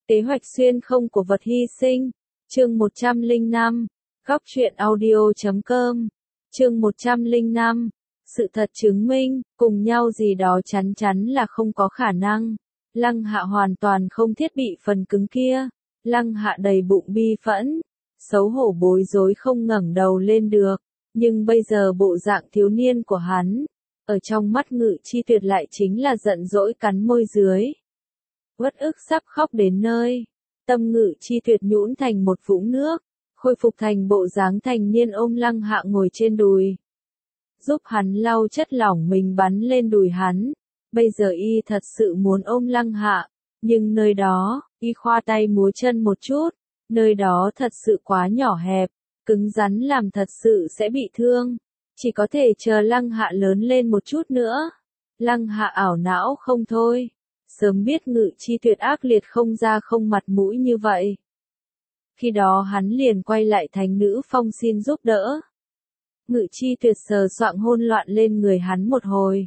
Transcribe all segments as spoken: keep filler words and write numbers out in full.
Kế hoạch xuyên không của vật hy sinh. Chương một trăm lẻ năm. Góc truyện audio chấm com. Chương một trăm lẻ năm. Sự thật chứng minh, cùng nhau gì đó chắn chắn là không có khả năng. Lăng Hạ hoàn toàn không thiết bị phần cứng kia. Lăng Hạ đầy bụng bi phẫn, xấu hổ bối rối không ngẩng đầu lên được. Nhưng bây giờ bộ dạng thiếu niên của hắn, ở trong mắt Ngự Chi Tuyệt lại chính là giận dỗi cắn môi dưới. Uất ức sắp khóc đến nơi. Tâm Ngự Chi Tuyệt nhũn thành một vũng nước, khôi phục thành bộ dáng thành niên ôm Lăng Hạ ngồi trên đùi. Giúp hắn lau chất lỏng mình bắn lên đùi hắn. Bây giờ y thật sự muốn ôm Lăng Hạ, nhưng nơi đó, y khoa tay múa chân một chút, nơi đó thật sự quá nhỏ hẹp, cứng rắn làm thật sự sẽ bị thương. Chỉ có thể chờ Lăng Hạ lớn lên một chút nữa. Lăng Hạ ảo não không thôi. Sớm biết Ngự Chi Tuyệt ác liệt không da không mặt mũi như vậy. Khi đó hắn liền quay lại thành nữ phong xin giúp đỡ. Ngự Chi Tuyệt sờ soạng hôn loạn lên người hắn một hồi.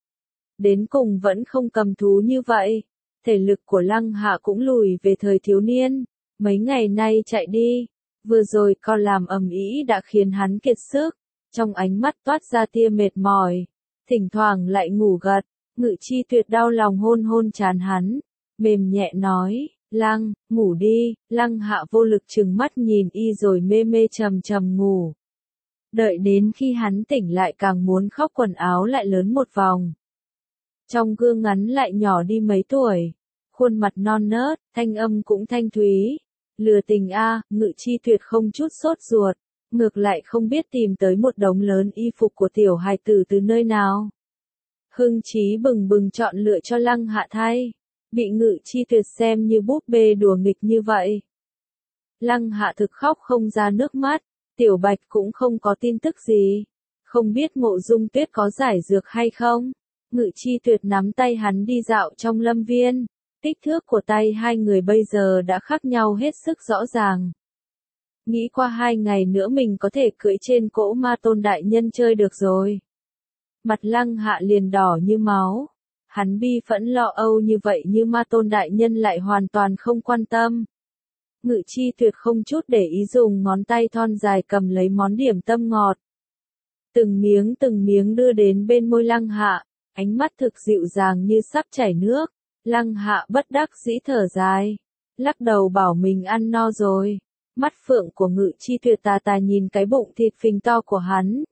Đến cùng vẫn không cầm thú như vậy. Thể lực của Lăng Hạ cũng lùi về thời thiếu niên. Mấy ngày nay chạy đi, vừa rồi còn làm ầm ĩ đã khiến hắn kiệt sức. Trong ánh mắt toát ra tia mệt mỏi. Thỉnh thoảng lại ngủ gật. Ngự Chi Tuyệt đau lòng hôn hôn trán hắn. Mềm nhẹ nói, Lăng, ngủ đi. Lăng Hạ vô lực trừng mắt nhìn y rồi mê mê trầm trầm ngủ. Đợi đến khi hắn tỉnh lại càng muốn khóc, quần áo lại lớn một vòng. Trong gương ngắn lại nhỏ đi mấy tuổi. Khuôn mặt non nớt, thanh âm cũng thanh thúy. Lừa tình a, Ngự Chi Tuyệt không chút sốt ruột. Ngược lại không biết tìm tới một đống lớn y phục của tiểu hài tử từ nơi nào. Hưng chí bừng bừng chọn lựa cho Lăng Hạ thay. Bị Ngự Chi Tuyệt xem như búp bê đùa nghịch như vậy. Lăng Hạ thực khóc không ra nước mắt. Tiểu Bạch cũng không có tin tức gì. Không biết Mộ Dung Tuyết có giải dược hay không. Ngự Chi Tuyệt nắm tay hắn đi dạo trong lâm viên. Kích thước của tay hai người bây giờ đã khác nhau hết sức rõ ràng. Nghĩ qua hai ngày nữa mình có thể cưỡi trên cỗ Ma Tôn đại nhân chơi được rồi. Mặt Lăng Hạ liền đỏ như máu. Hắn bi phẫn lo âu như vậy như Ma Tôn đại nhân lại hoàn toàn không quan tâm. Ngự Chi Tuyệt không chút để ý dùng ngón tay thon dài cầm lấy món điểm tâm ngọt. Từng miếng từng miếng đưa đến bên môi Lăng Hạ, ánh mắt thực dịu dàng như sắp chảy nước. Lăng Hạ bất đắc dĩ thở dài, lắc đầu bảo mình ăn no rồi. Mắt phượng của Ngự Chi Tuyệt tà tà nhìn cái bụng thịt phình to của hắn.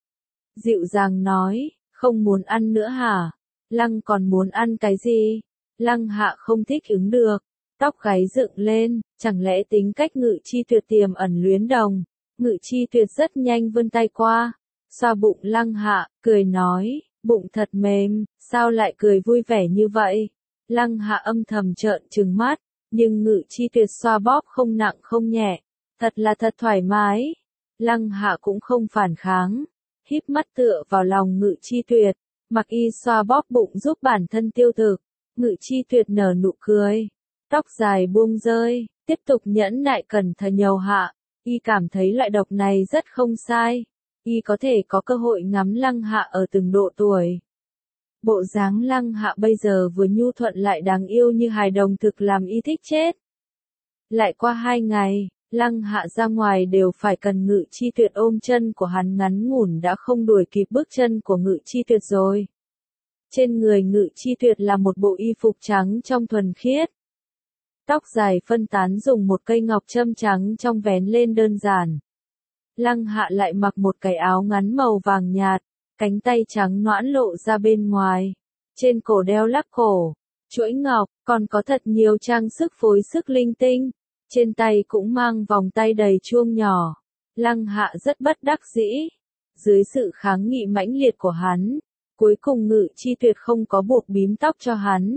Dịu dàng nói, không muốn ăn nữa hả? Lăng còn muốn ăn cái gì? Lăng Hạ không thích ứng được, tóc gáy dựng lên, chẳng lẽ tính cách Ngự Chi Tuyệt tiềm ẩn luyến đồng. Ngự Chi Tuyệt rất nhanh vươn tay qua, xoa bụng Lăng Hạ, cười nói, bụng thật mềm, sao lại cười vui vẻ như vậy? Lăng Hạ âm thầm trợn trừng mắt, nhưng Ngự Chi Tuyệt xoa bóp không nặng không nhẹ, thật là thật thoải mái. Lăng Hạ cũng không phản kháng, híp mắt tựa vào lòng Ngự Chi Tuyệt, mặc y xoa bóp bụng giúp bản thân tiêu thực. Ngự Chi Tuyệt nở nụ cười, tóc dài buông rơi, tiếp tục nhẫn nại cẩn thận nhầu hạ. Y cảm thấy loại độc này rất không sai, y có thể có cơ hội ngắm Lăng Hạ ở từng độ tuổi. Bộ dáng Lăng Hạ bây giờ vừa nhu thuận lại đáng yêu như hài đồng thực làm y thích chết. Lại qua hai ngày, Lăng Hạ ra ngoài đều phải cần Ngự Chi Tuyệt ôm chân của hắn ngắn ngủn đã không đuổi kịp bước chân của Ngự Chi Tuyệt rồi. Trên người Ngự Chi Tuyệt là một bộ y phục trắng trong thuần khiết. Tóc dài phân tán dùng một cây ngọc châm trắng trong vén lên đơn giản. Lăng Hạ lại mặc một cái áo ngắn màu vàng nhạt, cánh tay trắng nõn lộ ra bên ngoài. Trên cổ đeo lắc cổ, chuỗi ngọc, còn có thật nhiều trang sức phối sức linh tinh. Trên tay cũng mang vòng tay đầy chuông nhỏ. Lăng Hạ rất bất đắc dĩ. Dưới sự kháng nghị mãnh liệt của hắn, cuối cùng Ngự Chi Tuyệt không có buộc bím tóc cho hắn.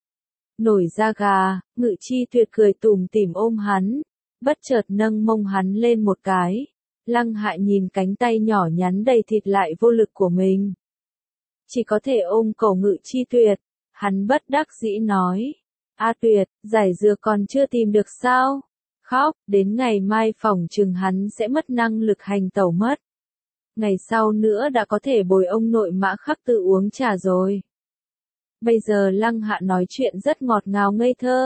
Nổi da gà, Ngự Chi Tuyệt cười tủm tỉm ôm hắn, bất chợt nâng mông hắn lên một cái. Lăng Hạ nhìn cánh tay nhỏ nhắn đầy thịt lại vô lực của mình. Chỉ có thể ôm cổ Ngự Chi Tuyệt, hắn bất đắc dĩ nói. A Tuyệt, giải dược còn chưa tìm được sao? Khóc, đến ngày mai phỏng chừng hắn sẽ mất năng lực hành tẩu mất. Ngày sau nữa đã có thể bồi ông nội Mã Khắc tự uống trà rồi. Bây giờ Lăng Hạ nói chuyện rất ngọt ngào ngây thơ.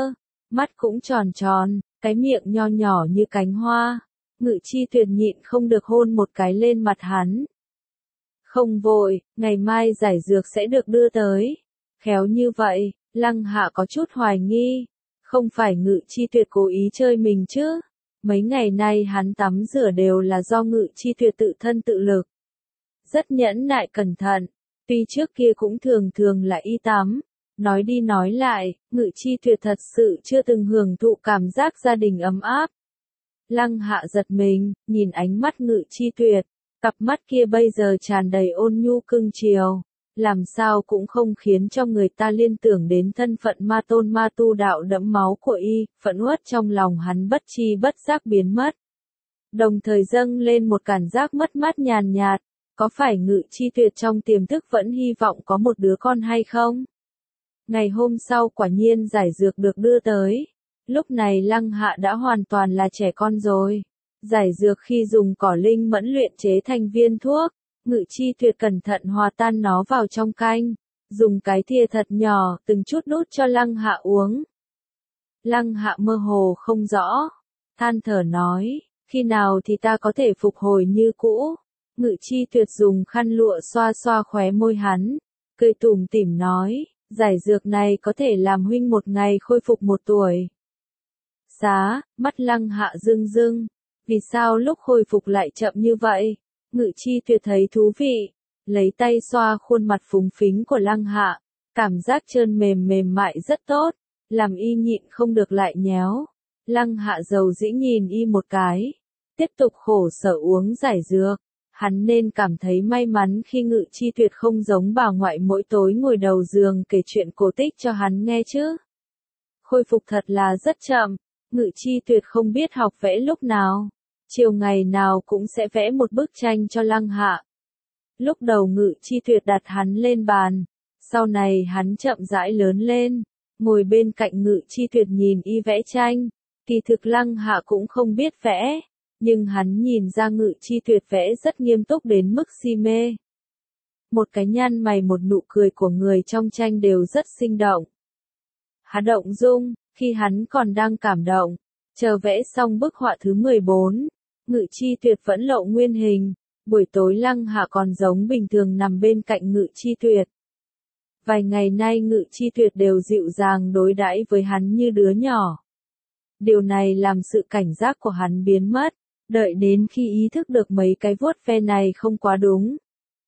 mắt cũng tròn tròn, cái miệng nho nhỏ như cánh hoa. Ngự Chi Tuyệt nhịn không được hôn một cái lên mặt hắn. Không vội, ngày mai giải dược sẽ được đưa tới. Khéo như vậy, Lăng Hạ có chút hoài nghi. Không phải Ngự Chi Tuyệt cố ý chơi mình chứ? Mấy ngày nay hắn tắm rửa đều là do Ngự Chi Tuyệt tự thân tự lực. Rất nhẫn nại cẩn thận, tuy trước kia cũng thường thường là y tắm. Nói đi nói lại, Ngự Chi Tuyệt thật sự chưa từng hưởng thụ cảm giác gia đình ấm áp. Lăng Hạ giật mình, nhìn ánh mắt Ngự Chi Tuyệt, cặp mắt kia bây giờ tràn đầy ôn nhu cưng chiều, làm sao cũng không khiến cho người ta liên tưởng đến thân phận ma tôn ma tu đạo đẫm máu của y, phẫn uất trong lòng hắn bất chi bất giác biến mất. Đồng thời dâng lên một cảm giác mất mát nhàn nhạt, có phải Ngự Chi Tuyệt trong tiềm thức vẫn hy vọng có một đứa con hay không? Ngày hôm sau quả nhiên giải dược được đưa tới. Lúc này Lăng Hạ đã hoàn toàn là trẻ con rồi. Giải dược khi dùng cỏ linh mẫn luyện chế thành viên thuốc, Ngự Chi Tuyệt cẩn thận hòa tan nó vào trong canh, dùng cái thìa thật nhỏ, từng chút đút cho Lăng Hạ uống. Lăng Hạ mơ hồ không rõ, than thở nói, khi nào thì ta có thể phục hồi như cũ? Ngự Chi Tuyệt dùng khăn lụa xoa xoa khóe môi hắn, cười tủm tỉm nói, giải dược này có thể làm huynh một ngày khôi phục một tuổi. Xá, mắt Lăng Hạ rưng rưng, vì sao lúc khôi phục lại chậm như vậy? Ngự Chi Tuyệt thấy thú vị, lấy tay xoa khuôn mặt phúng phính của Lăng Hạ, cảm giác trơn mềm mềm mại rất tốt, làm y nhịn không được lại nhéo. Lăng Hạ dầu dĩ nhìn y một cái, tiếp tục khổ sở uống giải dược. Hắn nên cảm thấy may mắn khi Ngự Chi Tuyệt không giống bà ngoại mỗi tối ngồi đầu giường kể chuyện cổ tích cho hắn nghe chứ. Khôi phục thật là rất chậm, Ngự Chi Tuyệt không biết học vẽ lúc nào. Chiều ngày nào cũng sẽ vẽ một bức tranh cho Lăng Hạ. Lúc đầu Ngự Chi Tuyệt đặt hắn lên bàn, sau này hắn chậm rãi lớn lên, ngồi bên cạnh Ngự Chi Tuyệt nhìn y vẽ tranh. Kỳ thực Lăng Hạ cũng không biết vẽ, nhưng hắn nhìn ra Ngự Chi Tuyệt vẽ rất nghiêm túc đến mức si mê. Một cái nhăn mày một nụ cười của người trong tranh đều rất sinh động. Hắn động dung, khi hắn còn đang cảm động, chờ vẽ xong bức họa thứ mười bốn, Ngự Chi Tuyệt vẫn lộ nguyên hình, buổi tối Lăng Hạ còn giống bình thường nằm bên cạnh Ngự Chi Tuyệt. Vài ngày nay Ngự Chi Tuyệt đều dịu dàng đối đãi với hắn như đứa nhỏ. Điều này làm sự cảnh giác của hắn biến mất, đợi đến khi ý thức được mấy cái vuốt ve này không quá đúng.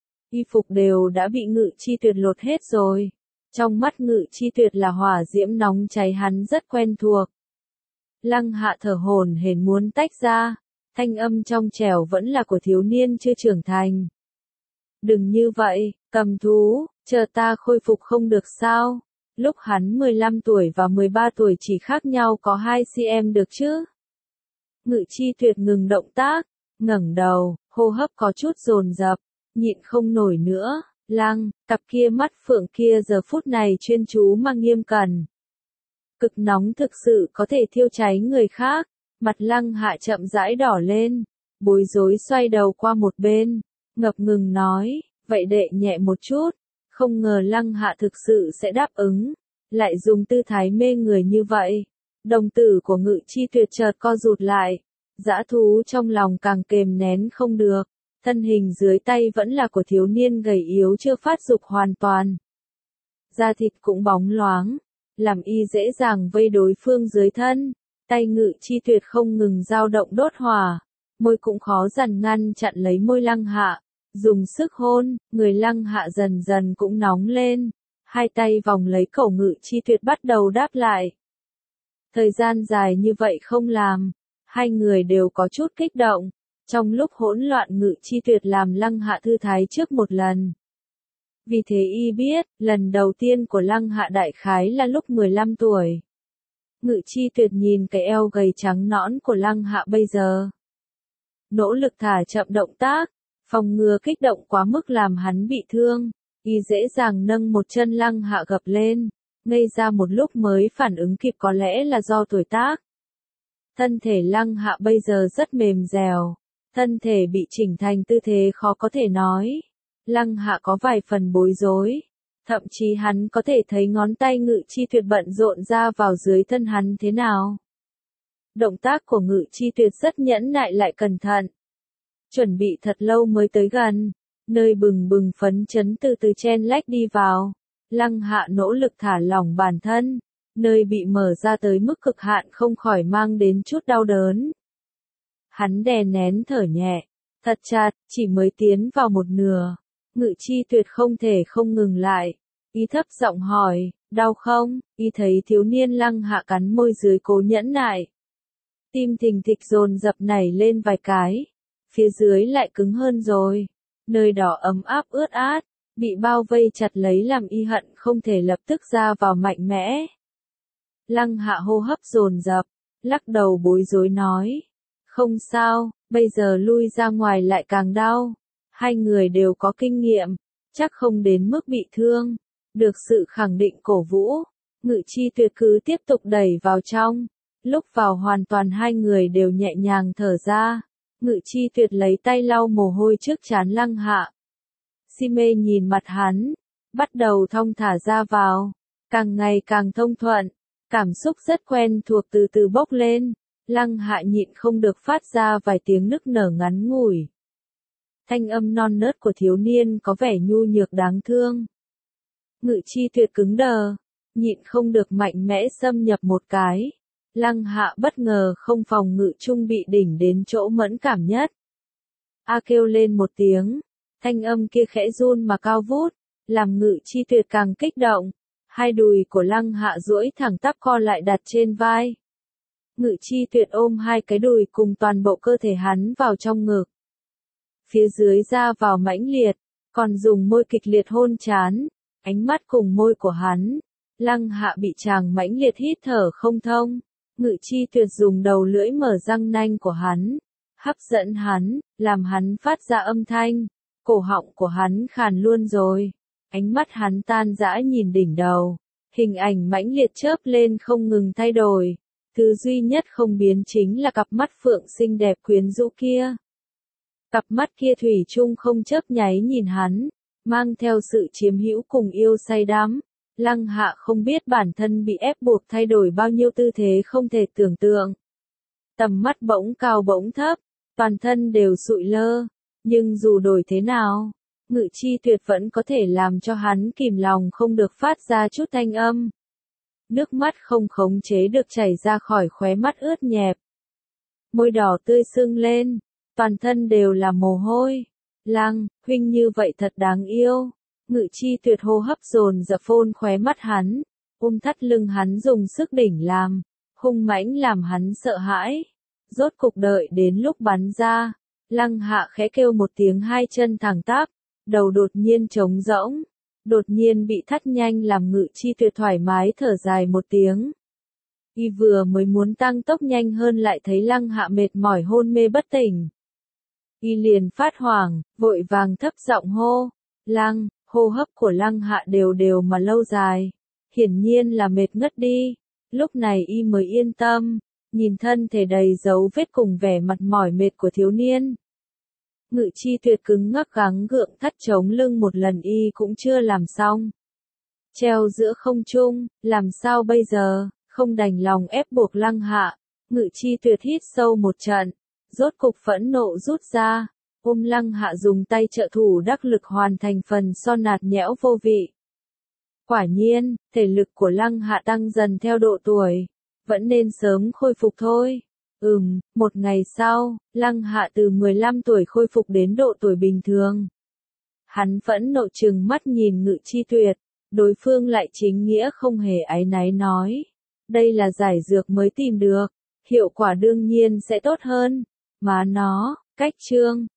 Y phục đều đã bị Ngự Chi Tuyệt lột hết rồi. Trong mắt Ngự Chi Tuyệt là hỏa diễm nóng cháy hắn rất quen thuộc. Lăng Hạ thở hổn hển muốn tách ra, thanh âm trong trẻo vẫn là của thiếu niên chưa trưởng thành. Đừng như vậy, cầm thú, chờ ta khôi phục không được sao? Lúc hắn mười lăm tuổi và mười ba tuổi chỉ khác nhau có hai cm được chứ? Ngự Chi Tuyệt ngừng động tác, ngẩng đầu, hô hấp có chút dồn dập, nhịn không nổi nữa. Lăng, cặp kia mắt phượng kia giờ phút này chuyên chú mà nghiêm cẩn. Cực nóng thực sự có thể thiêu cháy người khác, mặt Lăng Hạ chậm rãi đỏ lên, bối rối xoay đầu qua một bên, ngập ngừng nói, vậy đệ nhẹ một chút, không ngờ Lăng Hạ thực sự sẽ đáp ứng, lại dùng tư thái mê người như vậy. Đồng tử của Ngự Chi Tuyệt chợt co rụt lại, dã thú trong lòng càng kềm nén không được. Thân hình dưới tay vẫn là của thiếu niên gầy yếu chưa phát dục hoàn toàn. Da thịt cũng bóng loáng, làm y dễ dàng vây đối phương dưới thân. Tay Ngự Chi Tuyệt không ngừng dao động đốt hỏa, môi cũng khó dằn ngăn chặn lấy môi Lăng Hạ, dùng sức hôn, người Lăng Hạ dần dần cũng nóng lên. Hai tay vòng lấy cổ Ngự Chi Tuyệt bắt đầu đáp lại. Thời gian dài như vậy không làm, hai người đều có chút kích động. Trong lúc hỗn loạn Ngự Chi Tuyệt làm Lăng Hạ thư thái trước một lần. Vì thế y biết, lần đầu tiên của Lăng Hạ đại khái là lúc mười lăm tuổi. Ngự Chi Tuyệt nhìn cái eo gầy trắng nõn của Lăng Hạ bây giờ. Nỗ lực thả chậm động tác, phòng ngừa kích động quá mức làm hắn bị thương. Y dễ dàng nâng một chân Lăng Hạ gập lên, ngây ra một lúc mới phản ứng kịp có lẽ là do tuổi tác. Thân thể Lăng Hạ bây giờ rất mềm dẻo. Thân thể bị chỉnh thành tư thế khó có thể nói. Lăng Hạ có vài phần bối rối. Thậm chí hắn có thể thấy ngón tay Ngự Chi Tuyệt bận rộn ra vào dưới thân hắn thế nào. Động tác của Ngự Chi Tuyệt rất nhẫn nại lại cẩn thận. Chuẩn bị thật lâu mới tới gần, nơi bừng bừng phấn chấn từ từ chen lách đi vào. Lăng Hạ nỗ lực thả lỏng bản thân, nơi bị mở ra tới mức cực hạn không khỏi mang đến chút đau đớn. Hắn đè nén thở nhẹ, thật chặt, chỉ mới tiến vào một nửa. Ngự Chi Tuyệt không thể không ngừng lại. Y thấp giọng hỏi, đau không? Y thấy thiếu niên Lăng Hạ cắn môi dưới cố nhẫn nại. Tim thình thịch dồn dập nảy lên vài cái. Phía dưới lại cứng hơn rồi. Nơi đó ấm áp ướt át, bị bao vây chặt lấy làm y hận không thể lập tức ra vào mạnh mẽ. Lăng Hạ hô hấp dồn dập, lắc đầu bối rối nói. Không sao, bây giờ lui ra ngoài lại càng đau. Hai người đều có kinh nghiệm, chắc không đến mức bị thương. Được sự khẳng định cổ vũ, Ngự Chi Tuyệt cứ tiếp tục đẩy vào trong. Lúc vào hoàn toàn hai người đều nhẹ nhàng thở ra. Ngự Chi Tuyệt lấy tay lau mồ hôi trước trán Lăng Hạ. Si mê nhìn mặt hắn, bắt đầu thong thả ra vào, càng ngày càng thông thuận, cảm xúc rất quen thuộc từ từ bốc lên. Lăng Hạ nhịn không được phát ra vài tiếng nức nở ngắn ngủi. Thanh âm non nớt của thiếu niên có vẻ nhu nhược đáng thương. Ngự Chi Tuyệt cứng đờ, nhịn không được mạnh mẽ xâm nhập một cái. Lăng Hạ bất ngờ không phòng ngự trung bị đỉnh đến chỗ mẫn cảm nhất. A kêu lên một tiếng, thanh âm kia khẽ run mà cao vút, làm Ngự Chi Tuyệt càng kích động. Hai đùi của Lăng Hạ duỗi thẳng tắp co lại đặt trên vai. Ngự Chi Tuyệt ôm hai cái đùi cùng toàn bộ cơ thể hắn vào trong ngực. Phía dưới ra vào mãnh liệt, còn dùng môi kịch liệt hôn trán, ánh mắt cùng môi của hắn. Lăng Hạ bị chàng mãnh liệt hít thở không thông. Ngự Chi Tuyệt dùng đầu lưỡi mở răng nanh của hắn, hấp dẫn hắn, làm hắn phát ra âm thanh. Cổ họng của hắn khàn luôn rồi. Ánh mắt hắn tan rã nhìn đỉnh đầu. Hình ảnh mãnh liệt chớp lên không ngừng thay đổi. Thứ duy nhất không biến chính là cặp mắt phượng xinh đẹp quyến rũ kia. Cặp mắt kia thủy chung không chớp nháy nhìn hắn, mang theo sự chiếm hữu cùng yêu say đắm. Lăng Hạ không biết bản thân bị ép buộc thay đổi bao nhiêu tư thế không thể tưởng tượng. Tầm mắt bỗng cao bỗng thấp, toàn thân đều sụi lơ, nhưng dù đổi thế nào, Ngự Chi Tuyệt vẫn có thể làm cho hắn kìm lòng không được phát ra chút thanh âm. Nước mắt không khống chế được chảy ra khỏi khóe mắt ướt nhẹp. Môi đỏ tươi sưng lên, toàn thân đều là mồ hôi. Lăng, huynh như vậy thật đáng yêu. Ngự Chi Tuyệt hô hấp dồn dập phôn khóe mắt hắn, ôm thắt lưng hắn dùng sức đỉnh làm, hung mãnh làm hắn sợ hãi. Rốt cục đợi đến lúc bắn ra, Lăng Hạ khẽ kêu một tiếng hai chân thẳng tắp, đầu đột nhiên trống rỗng, đột nhiên bị thắt nhanh làm Ngự Chi Tuyệt thoải mái thở dài một tiếng. Y vừa mới muốn tăng tốc nhanh hơn lại thấy Lăng Hạ mệt mỏi hôn mê bất tỉnh. Y liền phát hoảng, vội vàng thấp giọng hô, Lăng. Hô hấp của Lăng Hạ đều đều mà lâu dài, hiển nhiên là mệt ngất đi. Lúc này y mới yên tâm, nhìn thân thể đầy dấu vết cùng vẻ mặt mỏi mệt của thiếu niên. Ngự Chi Tuyệt cứng ngắc gắng gượng thắt chống lưng một lần y cũng chưa làm xong. Treo giữa không trung, làm sao bây giờ, không đành lòng ép buộc Lăng Hạ. Ngự Chi Tuyệt hít sâu một trận, rốt cục phẫn nộ rút ra. Ôm Lăng Hạ dùng tay trợ thủ đắc lực hoàn thành phần son nạt nhẽo vô vị. Quả nhiên, thể lực của Lăng Hạ tăng dần theo độ tuổi, vẫn nên sớm khôi phục thôi. Ừm, một ngày sau, Lăng Hạ từ mười lăm tuổi khôi phục đến độ tuổi bình thường. Hắn phẫn nộ trừng mắt nhìn Ngự Chi Tuyệt, đối phương lại chính nghĩa không hề áy náy nói. Đây là giải dược mới tìm được, hiệu quả đương nhiên sẽ tốt hơn. Mà nó, cách chương.